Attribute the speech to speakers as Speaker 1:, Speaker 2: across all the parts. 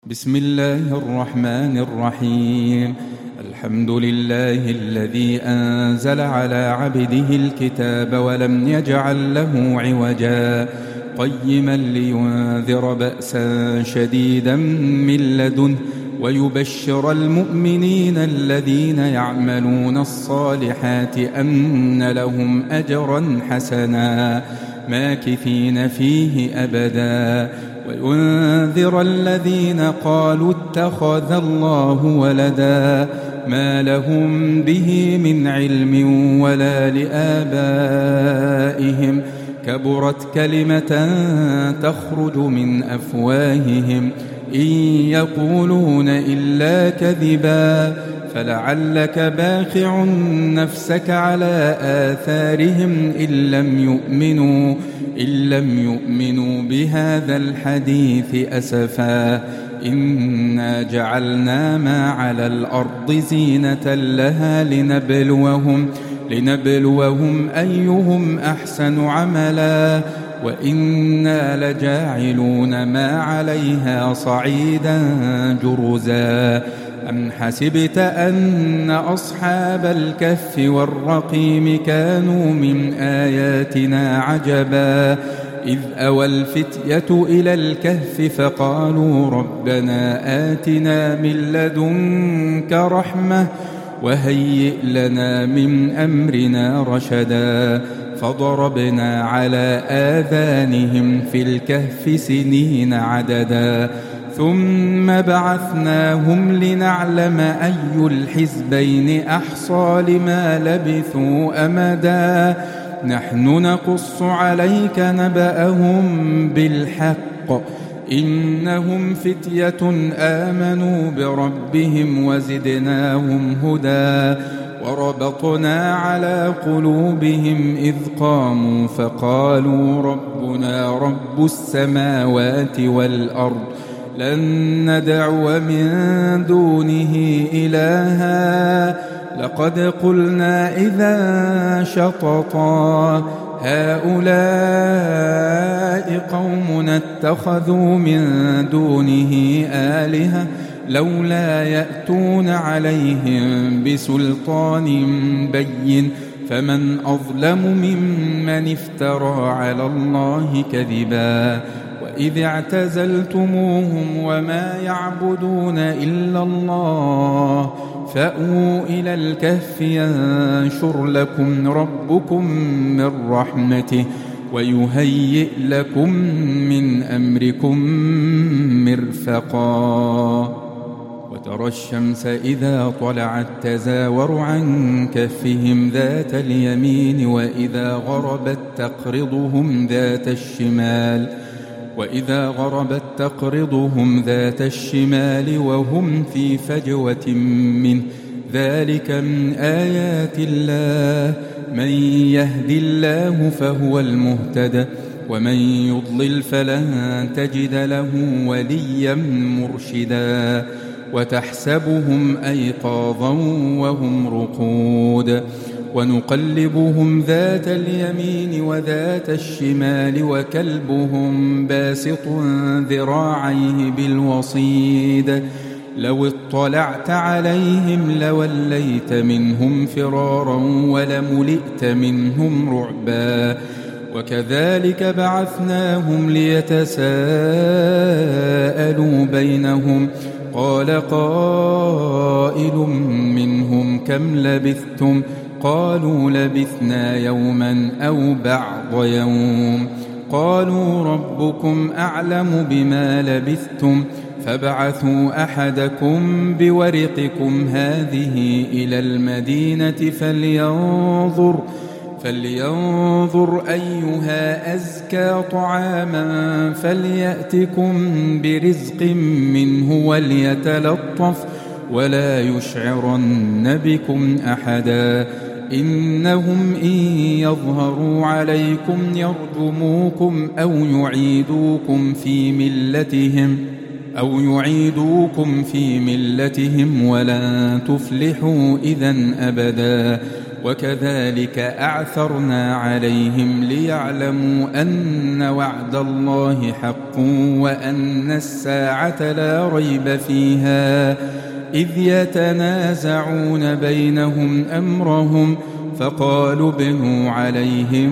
Speaker 1: بسم الله الرحمن الرحيم. الحمد لله الذي أنزل على عبده الكتاب ولم يجعل له عوجا قيما لينذر بأسا شديدا من لدنه ويبشر المؤمنين الذين يعملون الصالحات أن لهم أجرا حسنا ماكثين فيه أبدا وينذر الذين قالوا اتخذ الله ولدا ما لهم به من علم ولا لآبائهم كبرت كلمة تخرج من أفواههم إن يقولون إلا كذبا فلعلك باخع نفسك على آثارهم إن لم يؤمنوا بهذا الحديث أسفا إنا جعلنا ما على الأرض زينة لها لنبلوهم أيهم أحسن عملا وإنا لجاعلون ما عليها صعيدا جرزا أم حسبت أن أصحاب الكهف والرقيم كانوا من آياتنا عجبا إذ أوى الفتية إلى الكهف فقالوا ربنا آتنا من لدنك رحمة وهيئ لنا من أمرنا رشدا فضربنا على آذانهم في الكهف سنين عددا ثم بعثناهم لنعلم أي الحزبين أحصى لما لبثوا أمدا نحن نقص عليك نبأهم بالحق إنهم فتية آمنوا بربهم وزدناهم هدى وربطنا على قلوبهم إذ قاموا فقالوا ربنا رب السماوات والأرض لن ندعو من دونه إلها لقد قلنا إذا شططا هؤلاء قومنا اتخذوا من دونه آلهة لولا يأتون عليهم بسلطان بين فمن أظلم ممن افترى على الله كذبا وإذ اعتزلتموهم وما يعبدون إلا الله فأووا إلى الكهف ينشر لكم ربكم من رحمته ويهيئ لكم من أمركم مرفقا وترى الشمس إذا طلعت تزاور عن كهفهم ذات اليمين وإذا غربت تقرضهم ذات الشمال وهم في فجوة منه ذلك من آيات الله من يهد الله فهو المهتد ومن يضلل فلن تجد له وليا مرشدا وتحسبهم أيقاظا وهم رقود ونقلبهم ذات اليمين وذات الشمال وكلبهم باسط ذراعيه بالوصيد لو اطلعت عليهم لوليت منهم فرارا ولملئت منهم رعبا وكذلك بعثناهم ليتساءلوا بينهم قال قائل منهم كم لبثتم قالوا لبثنا يوما أو بعض يوم قالوا ربكم أعلم بما لبثتم فابعثوا أحدكم بورقكم هذه إلى المدينة فلينظر أيها أزكى طعاما فليأتكم برزق منه وليتلطف ولا يشعرن بكم أحدا إنهم إن يظهروا عليكم يرجموكم أو يعيدوكم في ملتهم ولن تفلحوا إذن أبدا وكذلك أعثرنا عليهم ليعلموا أن وعد الله حق وأن الساعة لا ريب فيها إذ يتنازعون بينهم أمرهم فقالوا ابنوا عليهم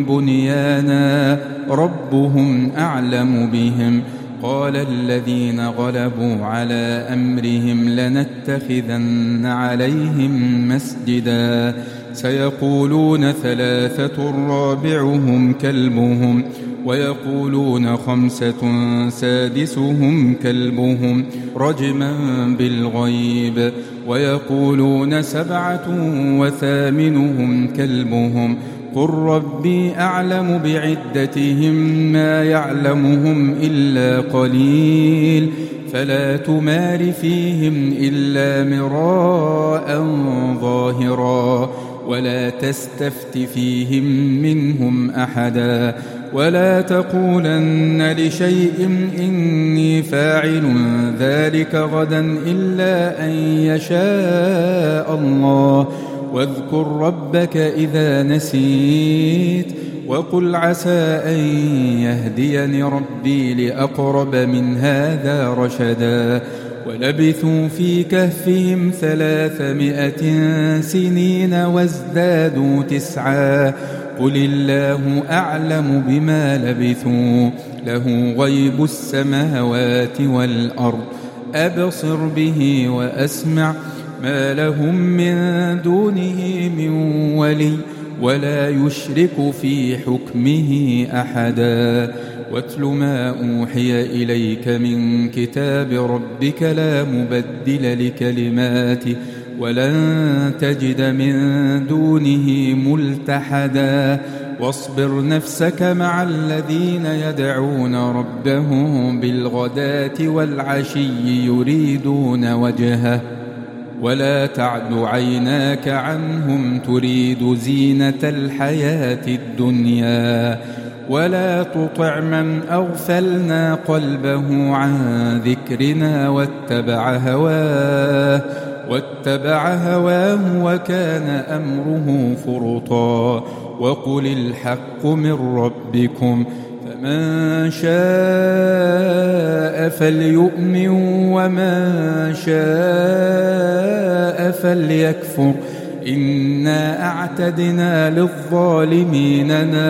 Speaker 1: بنيانا ربهم أعلم بهم قال الذين غلبوا على أمرهم لنتخذن عليهم مسجدا سيقولون 3 رابعهم كلبهم ويقولون 5 سادسهم كلبهم رجما بالغيب ويقولون 7 وثامنهم كلبهم قل ربي أعلم بعدتهم ما يعلمهم إلا قليل فلا تمار فيهم إلا مراء ظاهرا ولا تستفت فيهم منهم أحدا ولا تقولن لشيء إني فاعل ذلك غدا إلا أن يشاء الله واذكر ربك إذا نسيت وقل عسى أن يهديني ربي لأقرب من هذا رشدا ولبثوا في كهفهم 300 سنين وازدادوا 9 قل الله أعلم بما لبثوا له غيب السماوات والأرض أبصر به وأسمع ما لهم من دونه من ولي ولا يشرك في حكمه أحدا واتل ما أوحي إليك من كتاب ربك لا مبدل لكلماته ولن تجد من دونه ملتحدا واصبر نفسك مع الذين يدعون ربهم بالغداة والعشي يريدون وجهه ولا تعد عيناك عنهم تريد زينة الحياة الدنيا ولا تطع من أغفلنا قلبه عن ذكرنا واتبع هواه وكان أمره فرطا وقل الحق من ربكم فمن شاء فليؤمن ومن شاء فليكفر إنا أعتدنا للظالمين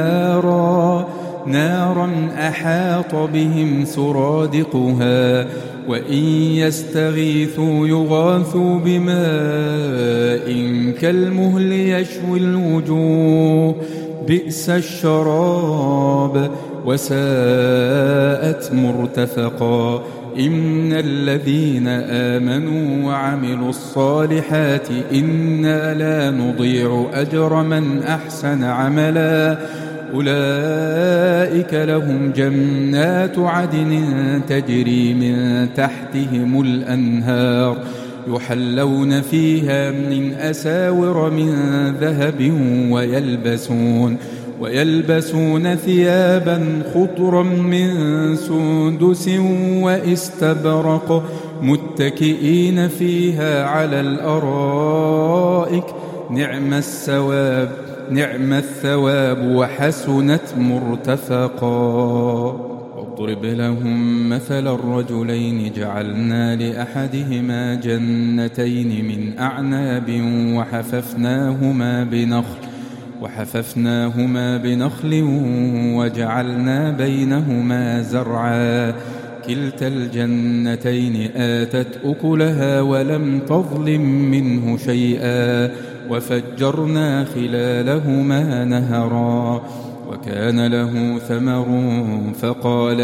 Speaker 1: نارا أحاط بهم سرادقها وإن يستغيثوا يغاثوا بماء كالمهل يشوي الوجوه بئس الشراب وساءت مرتفقا إن الذين آمنوا وعملوا الصالحات إنا لا نضيع أجر من أحسن عملا أولئك لهم جنات عدن تجري من تحتهم الأنهار يحلون فيها من أساور من ذهب ويلبسون ثيابا خضرا من سندس واستبرق متكئين فيها على الأرائك نعم الثواب وحسنت مرتفقا واضرب لهم مثل الرجلين جعلنا لأحدهما جنتين من أعناب وحففناهما بنخل وجعلنا بينهما زرعا كلتا الجنتين آتت أكلها ولم تظلم منه شيئا وفجرنا خلالهما نهرا وكان له ثمر فقال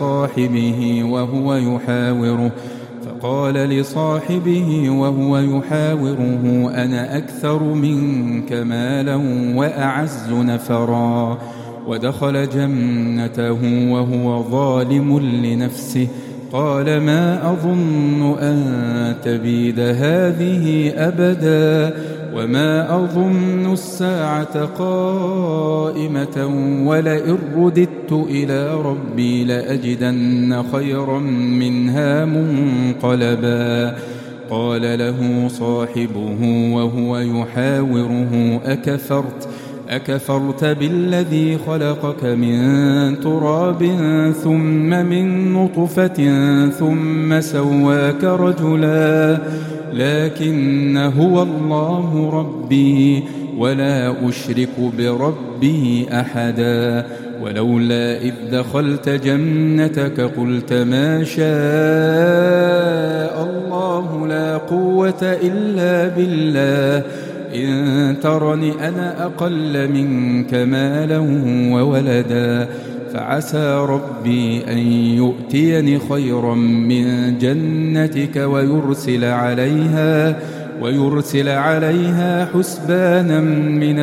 Speaker 1: لصاحبه وهو يحاوره أنا أكثر منك مالا وأعز نفرا ودخل جنته وهو ظالم لنفسه قال ما أظن أن تبيد هذه أبدا وما أظن الساعة قائمة ولئن رددت إلى ربي لأجدن خيرا منها منقلبا قال له صاحبه وهو يحاوره أكفرت بالذي خلقك من تراب ثم من نطفة ثم سواك رجلا لكن هو الله ربي ولا أشرك بربي أحدا ولولا إذ دخلت جنتك قلت ما شاء الله لا قوة إلا بالله إن ترني أنا أقل منك مالا وولدا فعسى ربي أن يؤتيني خيرا من جنتك ويرسل عليها حسبانا من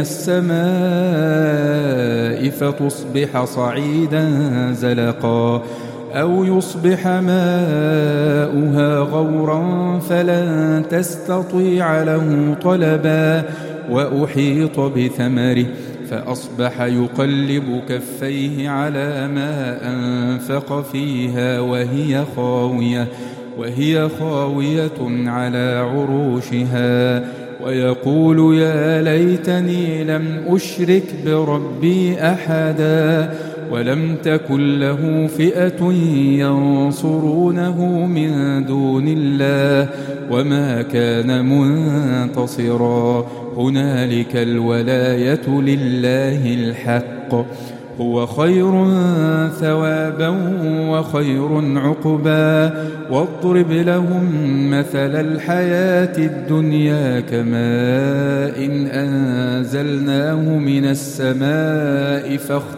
Speaker 1: السماء فتصبح صعيدا زلقا أو يصبح ماؤها غورا فلن تستطيع له طلبا وأحيط بثمره فأصبح يقلب كفيه على ما أنفق فيها وهي خاوية على عروشها ويقول يا ليتني لم أشرك بربي أحدا ولم تكن له فئة ينصرونه من دون الله وما كان منتصرا هنالك الولاية لله الحق هو خير ثوابا وخير عقبا واضرب لهم مثل الحياة الدنيا كماء إن أنزلناه من السماء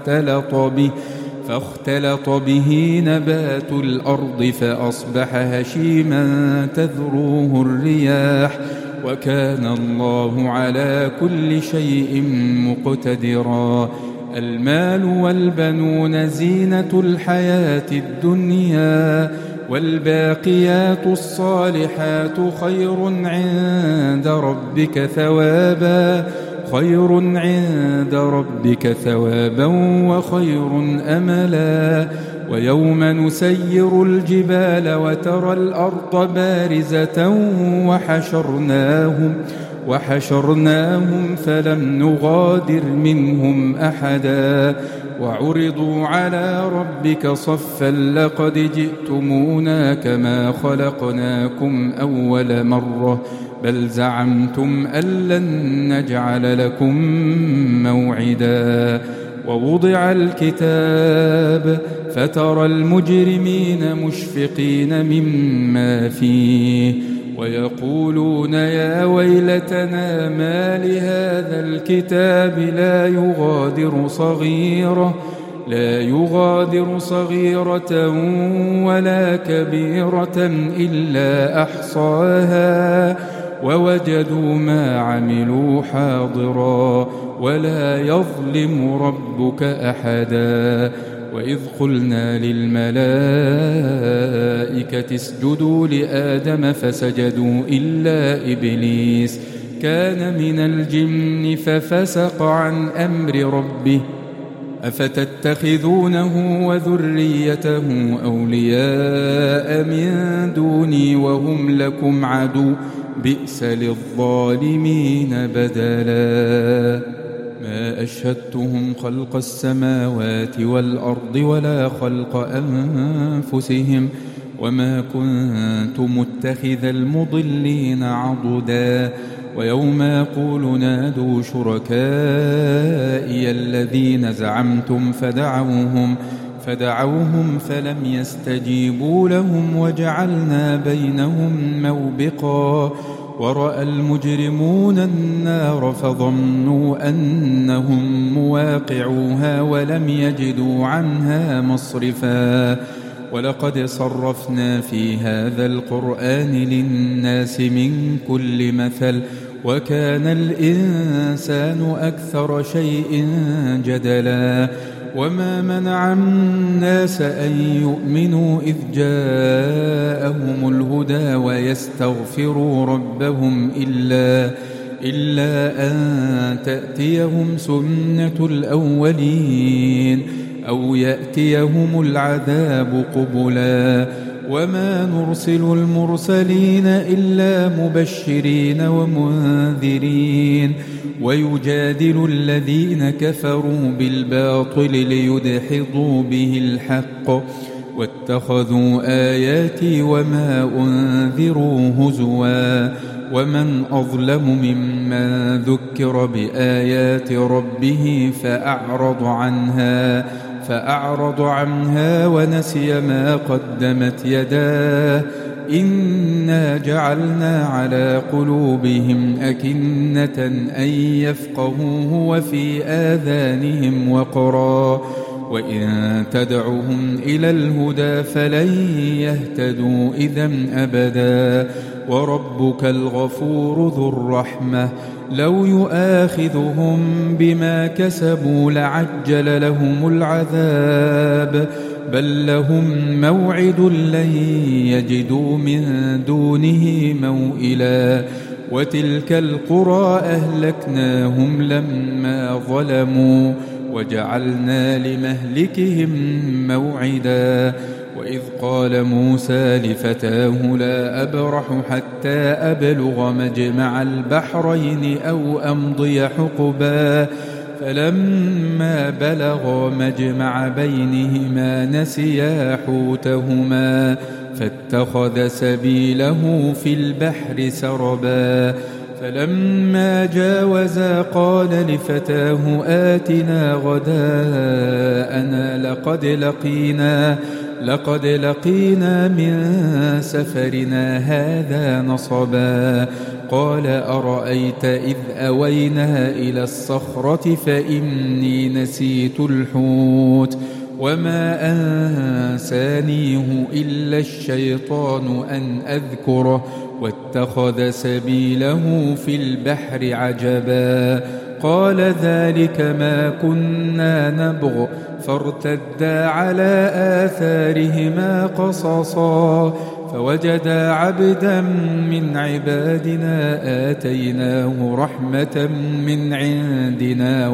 Speaker 1: فاختلط به نبات الأرض فأصبح هشيما تذروه الرياح وكان الله على كل شيء مقتدرا المال والبنون زينة الحياة الدنيا والباقيات الصالحات خير عند ربك ثوابا وخير أملا ويوم نسير الجبال وترى الأرض بارزة وحشرناهم فلم نغادر منهم أحدا وعرضوا على ربك صفا لقد جئتمونا كما خلقناكم أول مرة بل زعمتم أن لن نجعل لكم موعدا ووضع الكتاب فترى المجرمين مشفقين مما فيه ويقولون يا ويلتنا ما لهذا الكتاب لا يغادر صغيرة ولا كبيرة إلا أحصاها ووجدوا ما عملوا حاضرا ولا يظلم ربك أحدا وإذ قلنا للملائكة اسجدوا لآدم فسجدوا إلا إبليس كان من الجن ففسق عن أمر ربه أفتتخذونه وذريته أولياء من دوني وهم لكم عدو بئس للظالمين بدلا ما أشهدتهم خلق السماوات والأرض ولا خلق أنفسهم وما كنت متخذ المضلين عضدا ويوم يقول نادوا شركائي الذين زعمتم فدعوهم فلم يستجيبوا لهم وجعلنا بينهم موبقا ورأى المجرمون النار فظنوا أنهم مواقعوها ولم يجدوا عنها مصرفا ولقد صرفنا في هذا القرآن للناس من كل مثل وكان الإنسان أكثر شيء جدلا وما منع الناس أن يؤمنوا إذ جاءهم الهدى ويستغفروا ربهم إلا أن تأتيهم سنة الأولين أو يأتيهم العذاب قبلا وما نرسل المرسلين إلا مبشرين ومنذرين ويجادل الذين كفروا بالباطل ليدحضوا به الحق واتخذوا آياتي وما أنذروا هزوا ومن أظلم ممن ذكر بآيات ربه فأعرض عنها ونسي ما قدمت يداه إنا جعلنا على قلوبهم أكنة أن يفقهوه وفي آذانهم وقرا وإن تدعهم إلى الهدى فلن يهتدوا إذا أبدا وربك الغفور ذو الرحمة لو يؤاخذهم بما كسبوا لعجل لهم العذاب بل لهم موعد لن يجدوا من دونه موئلا وتلك القرى أهلكناهم لما ظلموا وجعلنا لمهلكهم موعدا وإذ قال موسى لفتاه لا أبرح حتى أبلغ مجمع البحرين أو أمضي حقبا فلما بلغا مجمع بينهما نسيا حوتهما فاتخذ سبيله في البحر سربا فلما جاوزا قال لفتاه آتنا غداءنا لقد لقينا من سفرنا هذا نصبا قال أرأيت إذ أوينا إلى الصخرة فإني نسيت الحوت وما أنسانيه إلا الشيطان أن أذكره واتخذ سبيله في البحر عجبا قال ذلك ما كنا نبغ فارتدا على آثارهما قصصا فوجدا عبدا من عبادنا آتيناه رحمة من عندنا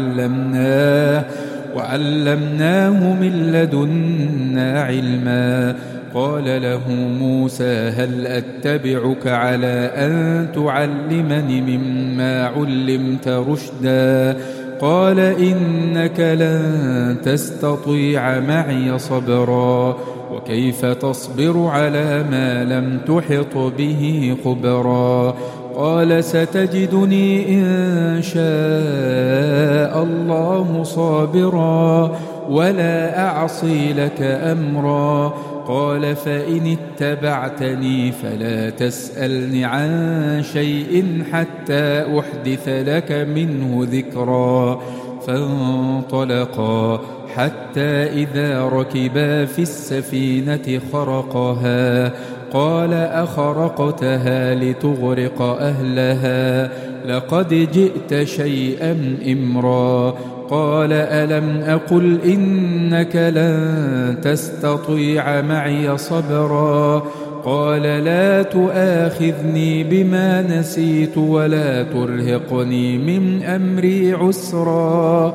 Speaker 1: وعلمناه من لدنا علما قال له موسى هل أتبعك على أن تعلمني مما علمت رشدا قال إنك لن تستطيع معي صبرا وكيف تصبر على ما لم تحط به خبرا قال ستجدني إن شاء الله صابرا ولا أعصي لك أمرا قال فإن اتبعتني فلا تسألني عن شيء حتى أحدث لك منه ذكرا فانطلقا حتى إذا ركبا في السفينة خرقها قال أخرقتها لتغرق أهلها لقد جئت شيئا إمرا قال ألم أقل إنك لن تستطيع معي صبرا قال لا تؤاخذني بما نسيت ولا ترهقني من أمري عسرا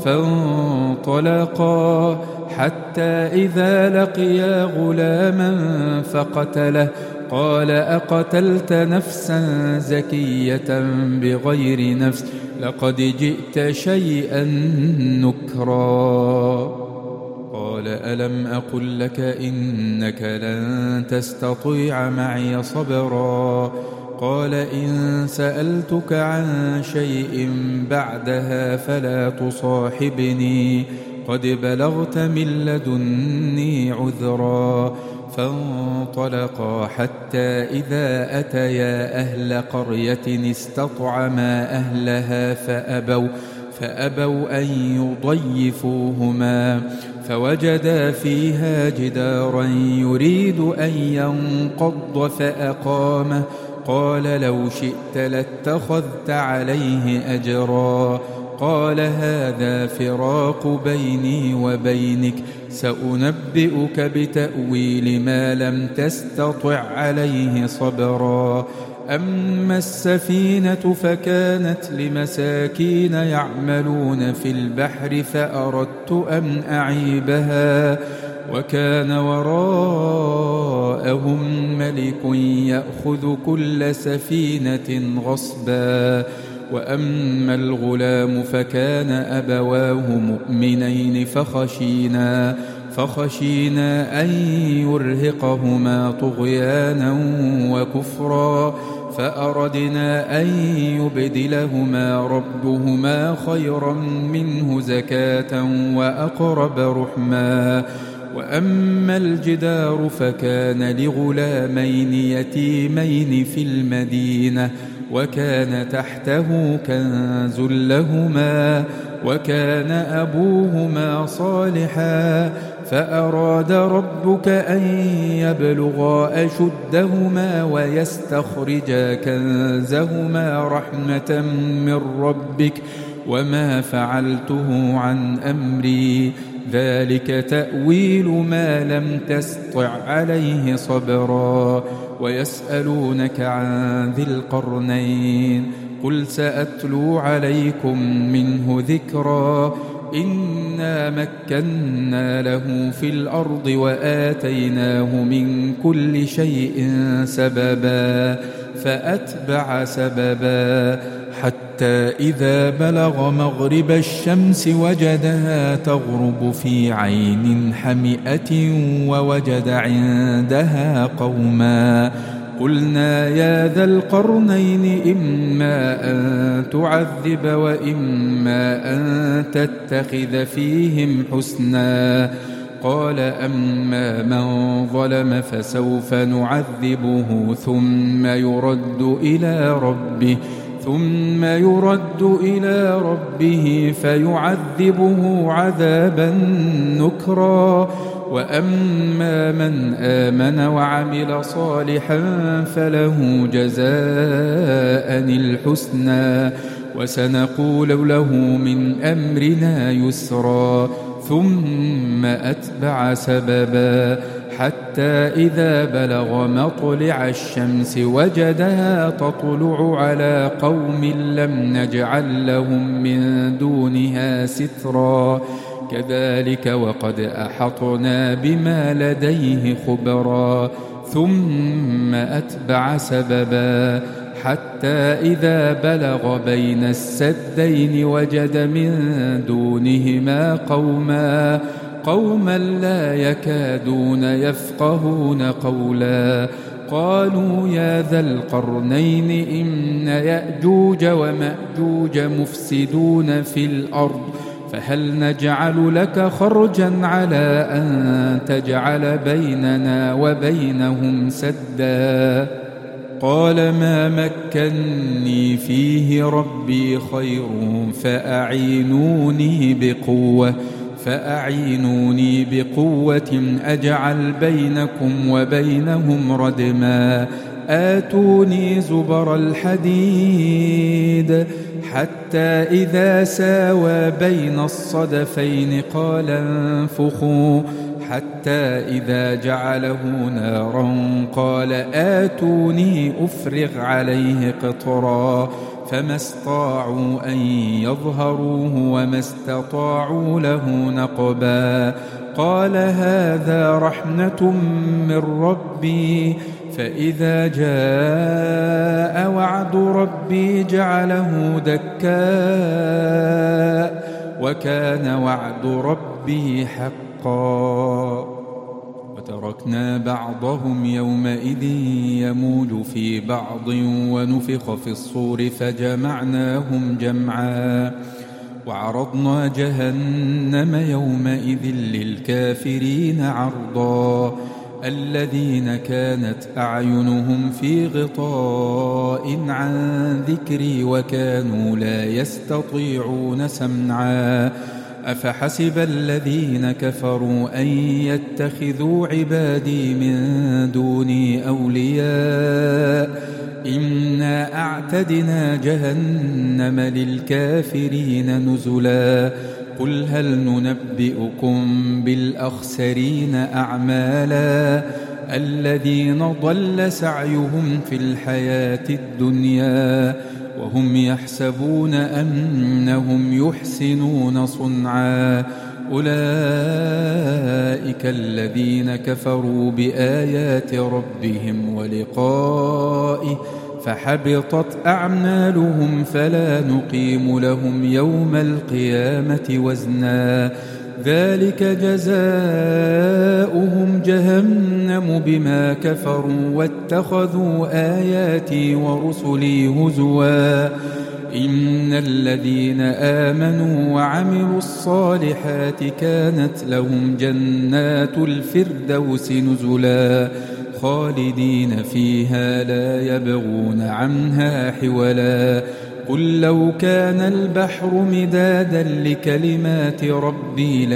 Speaker 1: فانطلقا حتى إذا لقيا غلاما فقتله قال أقتلت نفسا زكية بغير نفس لقد جئت شيئا نكرا قال ألم أقل لك إنك لن تستطيع معي صبرا قال إن سألتك عن شيء بعدها فلا تصاحبني قد بلغت من لدني عذرا فانطلقا حتى إذا أتيا أهل قرية استطعما أهلها فأبوا أن يضيفوهما فوجدا فيها جدارا يريد أن ينقض فأقامه قال لو شئت لاتخذت عليه أجرا قال هذا فراق بيني وبينك سأنبئك بتأويل ما لم تستطع عليه صبرا أما السفينة فكانت لمساكين يعملون في البحر فأردت أن أعيبها وكان وراء وراءهم ملك يأخذ كل سفينة غصبا. وأما الغلام فكان أبواه مؤمنين فخشينا أن يرهقهما طغيانا وكفرا، فأردنا أن يبدلهما ربهما خيرا منه زكاة وأقرب رحما. وأما الجدار فكان لغلامين يتيمين في المدينة وكان تحته كنز لهما وكان أبوهما صالحا، فأراد ربك أن يبلغا أشدهما ويستخرجا كنزهما رحمة من ربك وما فعلته عن أمري، ذلك تأويل ما لم تسطع عليه صبرا. ويسألونك عن ذي القرنين قل سأتلو عليكم منه ذكرا. إنا مكنا له في الأرض وآتيناه من كل شيء سببا، فأتبع سببا حتى إذا بلغ مغرب الشمس وجدها تغرب في عين حمئة ووجد عندها قوما. قلنا يا ذا القرنين إما أن تعذب وإما أن تتخذ فيهم حسنا. قال أما من ظلم فسوف نعذبه ثم يرد إلى ربه فيعذبه عذابا نكرا. وأما من آمن وعمل صالحا فله جزاء الحسنى وسنقول له من أمرنا يسرا. ثم أتبع سببا حتى إذا بلغ مطلع الشمس وجدها تطلع على قوم لم نجعل لهم من دونها سترا. كذلك وقد أحطنا بما لديه خبرا. ثم أتبع سببا حتى إذا بلغ بين السدين وجد من دونهما قوما لا يكادون يفقهون قولا. قالوا يا ذا القرنين إن يأجوج ومأجوج مفسدون في الأرض فهل نجعل لك خرجا على أن تجعل بيننا وبينهم سدا. قال ما مكني فيه ربي خير فأعينوني بقوة أجعل بينكم وبينهم ردما. آتوني زبر الحديد حتى إذا ساوى بين الصدفين قال انفخوا حتى إذا جعله نارا قال آتوني أفرغ عليه قطرا. فما استطاعوا أن يظهروه وما استطاعوا له نقبا. قال هذا رحمة من ربي فإذا جاء وعد ربي جعله دكاء وكان وعد ربي حقا. وتركنا بعضهم يومئذ يموج في بعض ونفخ في الصور فجمعناهم جمعا. وعرضنا جهنم يومئذ للكافرين عرضا. الذين كانت أعينهم في غطاء عن ذكري وكانوا لا يستطيعون سمعا. أفحسب الذين كفروا أن يتخذوا عبادي من دوني أولياء إنا أعتدنا جهنم للكافرين نزلا. قل هل ننبئكم بالأخسرين أعمالا الذين ضل سعيهم في الحياة الدنيا وهم يحسبون أنهم يحسنون صنعا أولئك الذين كفروا بآيات ربهم ولقائه فحبطت أعمالهم فلا نقيم لهم يوم القيامة وزنا ذلك جزاؤهم جهنم بما كفروا واتخذوا آياتي ورسلي هزوا إن الذين آمنوا وعملوا الصالحات كانت لهم جنات الفردوس نزلا خالدين فيها لا يبغون عنها حولا قل لو كان البحر مدادا لكلمات ربي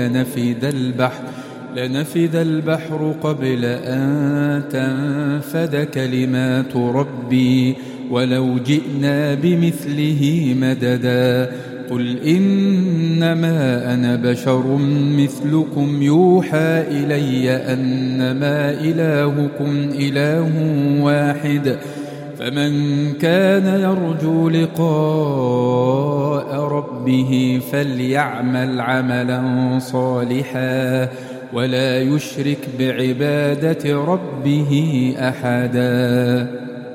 Speaker 1: لنفد البحر قبل أن تنفد كلمات ربي ولو جئنا بمثله مددا قل إنما أنا بشر مثلكم يوحى إلي أنما إلهكم إله واحد فمن كان يرجو لقاء ربه فليعمل عملا صالحا ولا يشرك بعبادة ربه أحدا